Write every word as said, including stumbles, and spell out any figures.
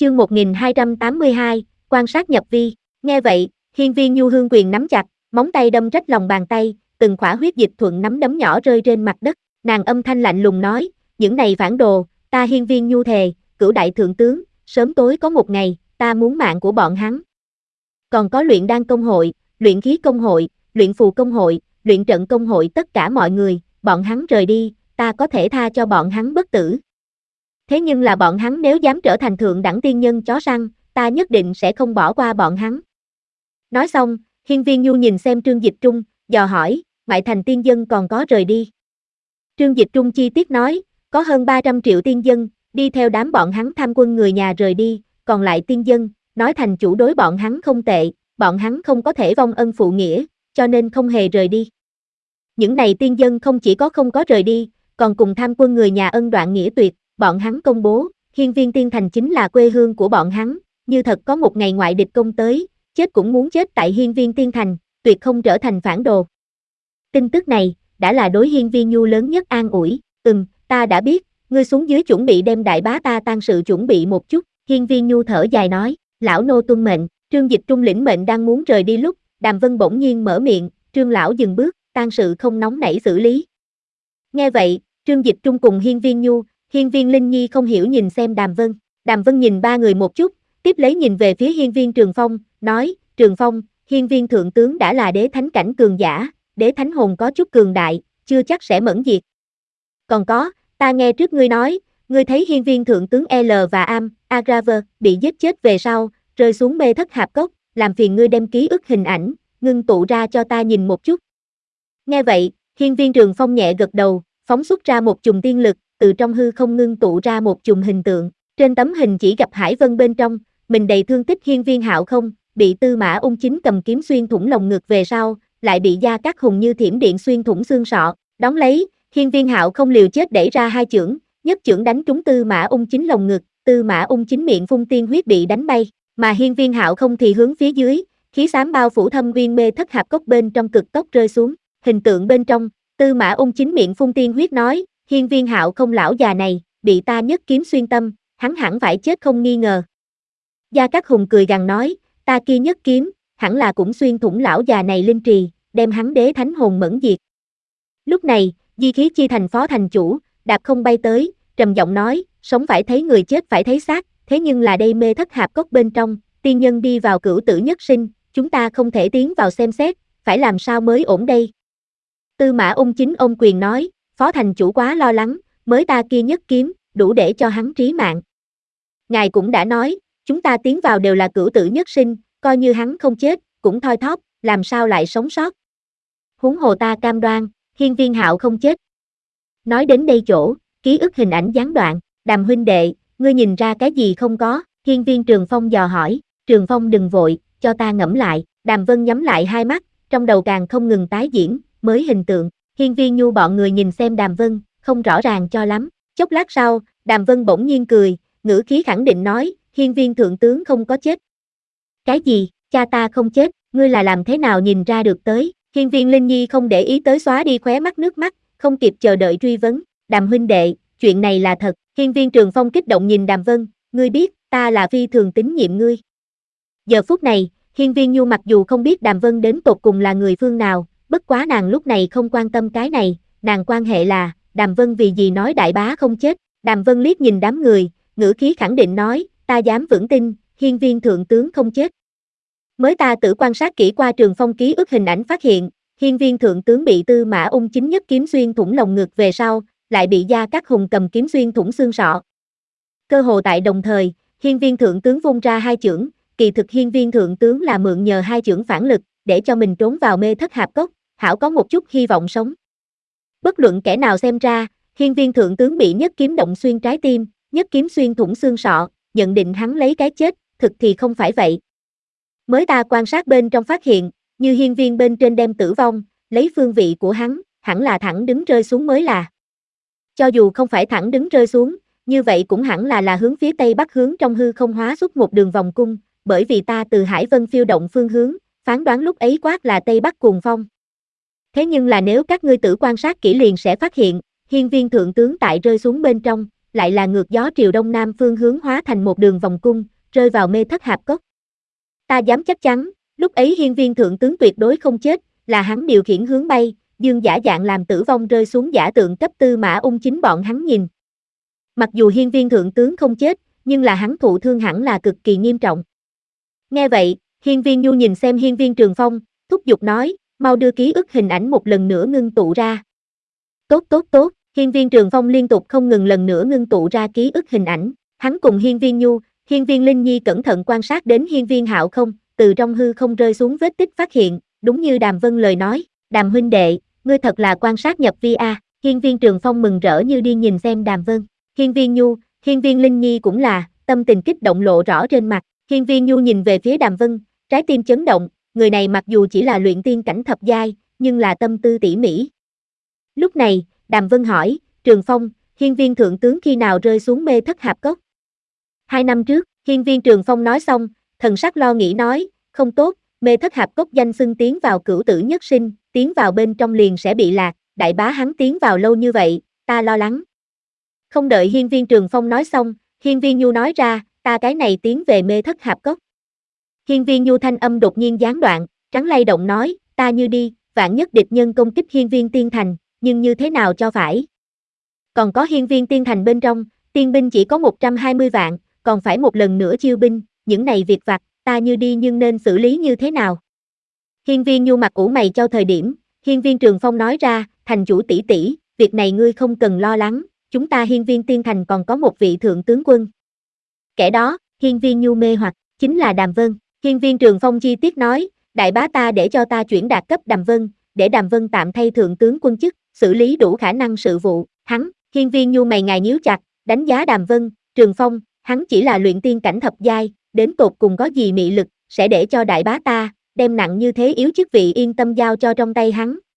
Chương một nghìn hai trăm tám mươi hai, quan sát nhập vi. Nghe vậy, Hiên Viên Nhu hương quyền nắm chặt, móng tay đâm rách lòng bàn tay, từng khỏa huyết dịch thuận nắm đấm nhỏ rơi trên mặt đất. Nàng âm thanh lạnh lùng nói, những này phản đồ, ta Hiên Viên Nhu thề, cửu đại thượng tướng, sớm tối có một ngày, ta muốn mạng của bọn hắn. Còn có luyện đan công hội, luyện khí công hội, luyện phù công hội, luyện trận công hội, tất cả mọi người, bọn hắn rời đi, ta có thể tha cho bọn hắn bất tử. Thế nhưng là bọn hắn nếu dám trở thành thượng đẳng tiên nhân chó săn, ta nhất định sẽ không bỏ qua bọn hắn. Nói xong, Hiên Viên Nhu nhìn xem Trương Dịch Trung, dò hỏi, ngoại thành tiên dân còn có rời đi. Trương Dịch Trung chi tiết nói, có hơn ba trăm triệu tiên dân, đi theo đám bọn hắn tham quân người nhà rời đi, còn lại tiên dân, nói thành chủ đối bọn hắn không tệ, bọn hắn không có thể vong ân phụ nghĩa, cho nên không hề rời đi. Những này tiên dân không chỉ có không có rời đi, còn cùng tham quân người nhà ân đoạn nghĩa tuyệt, bọn hắn công bố, Hiên Viên Tiên Thành chính là quê hương của bọn hắn, như thật có một ngày ngoại địch công tới, chết cũng muốn chết tại Hiên Viên Tiên Thành, tuyệt không trở thành phản đồ. Tin tức này, đã là đối Hiên Viên Nhu lớn nhất an ủi, ừm, ta đã biết, ngươi xuống dưới chuẩn bị đem đại bá ta tang sự chuẩn bị một chút, Hiên Viên Nhu thở dài nói, lão nô tuân mệnh. Trương Dịch Trung lĩnh mệnh đang muốn rời đi lúc, Đàm Vân bỗng nhiên mở miệng, Trương lão dừng bước, tang sự không nóng nảy xử lý. Nghe vậy, Trương Dịch Trung cùng Hiên Viên Nhu, Hiên Viên Linh Nhi không hiểu nhìn xem Đàm Vân, Đàm Vân nhìn ba người một chút, tiếp lấy nhìn về phía Hiên Viên Trường Phong, nói, Trường Phong, Hiên Viên thượng tướng đã là đế thánh cảnh cường giả, đế thánh hồn có chút cường đại, chưa chắc sẽ mẫn diệt. Còn có, ta nghe trước ngươi nói, ngươi thấy Hiên Viên thượng tướng L và Am, Agraver, bị giết chết về sau, rơi xuống mê thất hạp cốc, làm phiền ngươi đem ký ức hình ảnh, ngưng tụ ra cho ta nhìn một chút. Nghe vậy, Hiên Viên Trường Phong nhẹ gật đầu, phóng xuất ra một chùm tiên lực, từ trong hư không ngưng tụ ra một chùm hình tượng, trên tấm hình chỉ gặp Hải Vân bên trong, mình đầy thương tích Hiên Viên Hạo không, bị Tư Mã Ung Chính cầm kiếm xuyên thủng lồng ngực về sau, lại bị Gia Cát Hùng như thiểm điện xuyên thủng xương sọ, đón lấy, Hiên Viên Hạo không liều chết đẩy ra hai chưởng, nhất chưởng đánh trúng Tư Mã Ung Chính lồng ngực, Tư Mã Ung Chính miệng phun tiên huyết bị đánh bay, mà Hiên Viên Hạo không thì hướng phía dưới, khí xám bao phủ thâm uyên mê thất hạp cốc bên trong cực tốc rơi xuống, hình tượng bên trong, Tư Mã Ung Chính miệng phun tiên huyết nói, Hiên Viên Hạo không lão già này, bị ta nhất kiếm xuyên tâm, hắn hẳn phải chết không nghi ngờ. Gia Cát Hùng cười gằn nói, ta kia nhất kiếm, hẳn là cũng xuyên thủng lão già này linh trì, đem hắn đế thánh hồn mẫn diệt. Lúc này, Di Khí Chi thành phó thành chủ, đạp không bay tới, trầm giọng nói, sống phải thấy người, chết phải thấy xác, thế nhưng là đây mê thất hạp cốc bên trong, tiên nhân đi vào cửu tử nhất sinh, chúng ta không thể tiến vào xem xét, phải làm sao mới ổn đây. Tư Mã Ung Chính ôm quyền nói, phó thành chủ quá lo lắng, mới ta kia nhất kiếm, đủ để cho hắn trí mạng. Ngài cũng đã nói, chúng ta tiến vào đều là cửu tử nhất sinh, coi như hắn không chết, cũng thoi thóp, làm sao lại sống sót. Huống hồ ta cam đoan, Hiên Viên Hạo không chết. Nói đến đây chỗ, ký ức hình ảnh gián đoạn, Đàm huynh đệ, ngươi nhìn ra cái gì không có, Hiên Viên Trường Phong dò hỏi, Trường Phong đừng vội, cho ta ngẫm lại, Đàm Vân nhắm lại hai mắt, trong đầu càng không ngừng tái diễn, mới hình tượng, Hiên Viên Nhu bọn người nhìn xem Đàm Vân, không rõ ràng cho lắm, chốc lát sau, Đàm Vân bỗng nhiên cười, ngữ khí khẳng định nói, Hiên Viên thượng tướng không có chết. Cái gì, cha ta không chết, ngươi là làm thế nào nhìn ra được tới, Hiên Viên Linh Nhi không để ý tới xóa đi khóe mắt nước mắt, không kịp chờ đợi truy vấn, Đàm huynh đệ, chuyện này là thật, Hiên Viên Trường Phong kích động nhìn Đàm Vân, ngươi biết, ta là phi thường tín nhiệm ngươi. Giờ phút này, Hiên Viên Nhu mặc dù không biết Đàm Vân đến tột cùng là người phương nào, bất quá nàng lúc này không quan tâm cái này, nàng quan hệ là, Đàm Vân vì gì nói đại bá không chết, Đàm Vân liếc nhìn đám người, ngữ khí khẳng định nói, ta dám vững tin, Hiên Viên thượng tướng không chết. Mới ta tự quan sát kỹ qua Trường Phong ký ức hình ảnh phát hiện, Hiên Viên thượng tướng bị Tư Mã Ung Chính nhất kiếm xuyên thủng lồng ngực về sau, lại bị Gia Cát Hùng cầm kiếm xuyên thủng xương sọ. Cơ hồ tại đồng thời, Hiên Viên thượng tướng vung ra hai chưởng, kỳ thực Hiên Viên thượng tướng là mượn nhờ hai chưởng phản lực, để cho mình trốn vào mê thất hạp cốc, hảo có một chút hy vọng sống. Bất luận kẻ nào xem ra, Hiên Viên thượng tướng bị nhất kiếm động xuyên trái tim, nhất kiếm xuyên thủng xương sọ, nhận định hắn lấy cái chết, thực thì không phải vậy. Mới ta quan sát bên trong phát hiện, như Hiên Viên bên trên đem tử vong, lấy phương vị của hắn, hẳn là thẳng đứng rơi xuống mới là. Cho dù không phải thẳng đứng rơi xuống, như vậy cũng hẳn là là hướng phía tây bắc hướng trong hư không hóa xuất một đường vòng cung, bởi vì ta từ Hải Vân phiêu động phương hướng, phán đoán lúc ấy quát là tây bắc cuồng phong. Thế nhưng là nếu các ngươi tử quan sát kỹ liền sẽ phát hiện, Hiên Viên thượng tướng tại rơi xuống bên trong, lại là ngược gió triều đông nam phương hướng hóa thành một đường vòng cung, rơi vào mê thất hạp cốc. Ta dám chắc chắn, lúc ấy hiên viên thượng tướng tuyệt đối không chết, là hắn điều khiển hướng bay, dương giả dạng làm tử vong rơi xuống giả tượng cấp tư mã ung chính bọn hắn nhìn. Mặc dù hiên viên thượng tướng không chết, nhưng là hắn thụ thương hẳn là cực kỳ nghiêm trọng. Nghe vậy, hiên viên nhu nhìn xem hiên viên Trường Phong, thúc giục nói, mau đưa ký ức hình ảnh một lần nữa ngưng tụ ra. Tốt tốt tốt, hiên viên Trường Phong liên tục không ngừng lần nữa ngưng tụ ra ký ức hình ảnh, hắn cùng hiên viên nhu, hiên viên Linh Nhi cẩn thận quan sát đến hiên viên Hạo không, từ trong hư không rơi xuống vết tích phát hiện, đúng như Đàm Vân lời nói, Đàm huynh đệ, ngươi thật là quan sát nhập vi a. Hiên viên Trường Phong mừng rỡ như đi nhìn xem Đàm Vân, hiên viên nhu, hiên viên Linh Nhi cũng là, tâm tình kích động lộ rõ trên mặt, hiên viên nhu nhìn về phía Đàm Vân, trái tim chấn động, người này mặc dù chỉ là luyện tiên cảnh thập giai, nhưng là tâm tư tỉ mỉ. Lúc này, Đàm Vân hỏi, Trường Phong, hiên viên thượng tướng khi nào rơi xuống mê thất hạp cốc? Hai năm trước, hiên viên Trường Phong nói xong, thần sắc lo nghĩ nói, không tốt, mê thất hạp cốc danh xưng tiến vào cửu tử nhất sinh, tiến vào bên trong liền sẽ bị lạc, đại bá hắn tiến vào lâu như vậy, ta lo lắng. Không đợi hiên viên Trường Phong nói xong, hiên viên nhu nói ra, ta cái này tiến về mê thất hạp cốc. Hiên viên nhu thanh âm đột nhiên gián đoạn, trắng lay động nói, ta như đi, vạn nhất địch nhân công kích hiên viên tiên thành, nhưng như thế nào cho phải. Còn có hiên viên tiên thành bên trong, tiên binh chỉ có một trăm hai mươi vạn, còn phải một lần nữa chiêu binh, những này việc vặt, ta như đi nhưng nên xử lý như thế nào. Hiên viên nhu mặt ủ mày cho thời điểm, hiên viên Trường Phong nói ra, thành chủ tỷ tỷ, việc này ngươi không cần lo lắng, chúng ta hiên viên tiên thành còn có một vị thượng tướng quân. Kẻ đó, hiên viên nhu mê hoặc, chính là Đàm Vân. Hiên viên Trường Phong chi tiết nói, đại bá ta để cho ta chuyển đạt cấp Đàm Vân, để Đàm Vân tạm thay thượng tướng quân chức, xử lý đủ khả năng sự vụ, hắn, hiên viên nhu mày ngài nhíu chặt, đánh giá Đàm Vân, Trường Phong, hắn chỉ là luyện tiên cảnh thập giai, đến tột cùng có gì mị lực, sẽ để cho đại bá ta, đem nặng như thế yếu chức vị yên tâm giao cho trong tay hắn,